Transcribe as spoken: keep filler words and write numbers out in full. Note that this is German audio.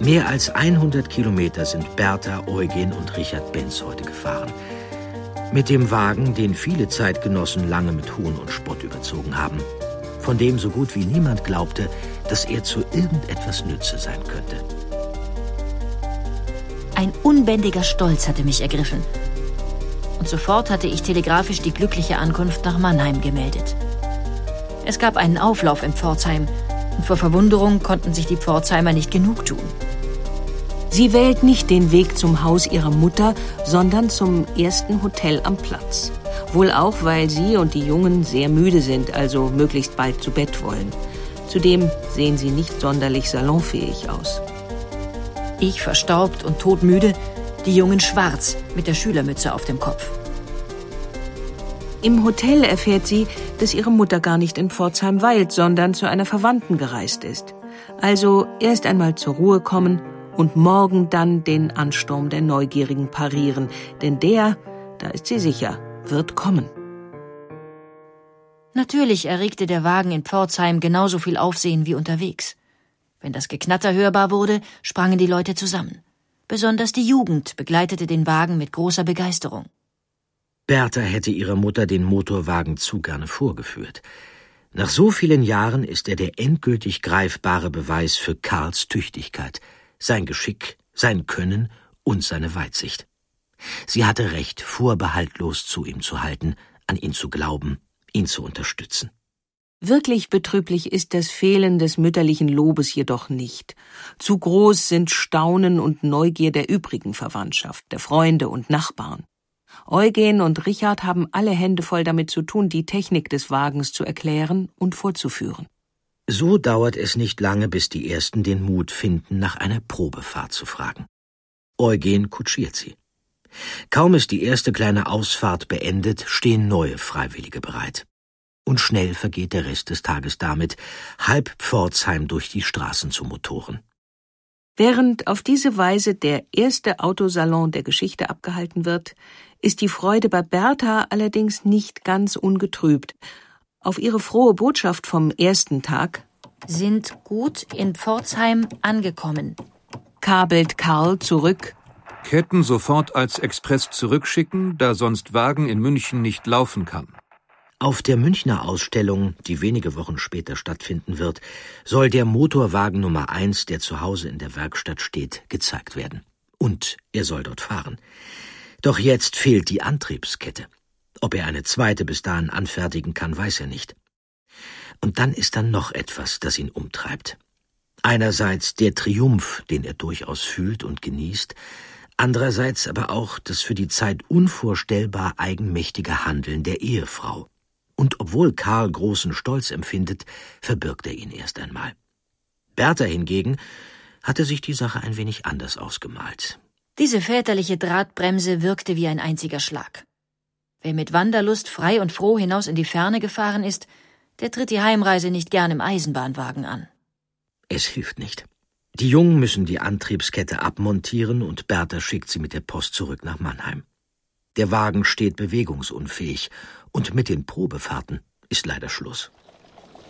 Mehr als hundert Kilometer sind Bertha, Eugen und Richard Benz heute gefahren. Mit dem Wagen, den viele Zeitgenossen lange mit Hohn und Spott überzogen haben. Von dem so gut wie niemand glaubte, dass er zu irgendetwas Nütze sein könnte. Ein unbändiger Stolz hatte mich ergriffen. Und sofort hatte ich telegrafisch die glückliche Ankunft nach Mannheim gemeldet. Es gab einen Auflauf in Pforzheim und vor Verwunderung konnten sich die Pforzheimer nicht genug tun. Sie wählt nicht den Weg zum Haus ihrer Mutter, sondern zum ersten Hotel am Platz. Wohl auch, weil sie und die Jungen sehr müde sind, also möglichst bald zu Bett wollen. Zudem sehen sie nicht sonderlich salonfähig aus. Ich verstaubt und todmüde, die Jungen schwarz mit der Schülermütze auf dem Kopf. Im Hotel erfährt sie, dass ihre Mutter gar nicht in Pforzheim weilt, sondern zu einer Verwandten gereist ist. Also erst einmal zur Ruhe kommen und morgen dann den Ansturm der Neugierigen parieren. Denn der, da ist sie sicher, wird kommen. Natürlich erregte der Wagen in Pforzheim genauso viel Aufsehen wie unterwegs. Wenn das Geknatter hörbar wurde, sprangen die Leute zusammen. Besonders die Jugend begleitete den Wagen mit großer Begeisterung. Bertha hätte ihrer Mutter den Motorwagen zu gerne vorgeführt. Nach so vielen Jahren ist er der endgültig greifbare Beweis für Karls Tüchtigkeit, sein Geschick, sein Können und seine Weitsicht. Sie hatte recht, vorbehaltlos zu ihm zu halten, an ihn zu glauben, ihn zu unterstützen. Wirklich betrüblich ist das Fehlen des mütterlichen Lobes jedoch nicht. Zu groß sind Staunen und Neugier der übrigen Verwandtschaft, der Freunde und Nachbarn. Eugen und Richard haben alle Hände voll damit zu tun, die Technik des Wagens zu erklären und vorzuführen. So dauert es nicht lange, bis die Ersten den Mut finden, nach einer Probefahrt zu fragen. Eugen kutschiert sie. Kaum ist die erste kleine Ausfahrt beendet, stehen neue Freiwillige bereit. Und schnell vergeht der Rest des Tages damit, halb Pforzheim durch die Straßen zu motoren. Während auf diese Weise der erste Autosalon der Geschichte abgehalten wird, ist die Freude bei Bertha allerdings nicht ganz ungetrübt. Auf ihre frohe Botschaft vom ersten Tag »Sind gut in Pforzheim angekommen«, kabelt Karl zurück: »Ketten sofort als Express zurückschicken, da sonst Wagen in München nicht laufen kann.« Auf der Münchner Ausstellung, die wenige Wochen später stattfinden wird, soll der Motorwagen Nummer eins, der zu Hause in der Werkstatt steht, gezeigt werden. Und er soll dort fahren. Doch jetzt fehlt die Antriebskette. Ob er eine zweite bis dahin anfertigen kann, weiß er nicht. Und dann ist da noch etwas, das ihn umtreibt. Einerseits der Triumph, den er durchaus fühlt und genießt, andererseits aber auch das für die Zeit unvorstellbar eigenmächtige Handeln der Ehefrau. Und obwohl Karl großen Stolz empfindet, verbirgt er ihn erst einmal. Bertha hingegen hatte sich die Sache ein wenig anders ausgemalt. Diese väterliche Drahtbremse wirkte wie ein einziger Schlag. Wer mit Wanderlust frei und froh hinaus in die Ferne gefahren ist, der tritt die Heimreise nicht gern im Eisenbahnwagen an. Es hilft nicht. Die Jungen müssen die Antriebskette abmontieren und Bertha schickt sie mit der Post zurück nach Mannheim. Der Wagen steht bewegungsunfähig und mit den Probefahrten ist leider Schluss.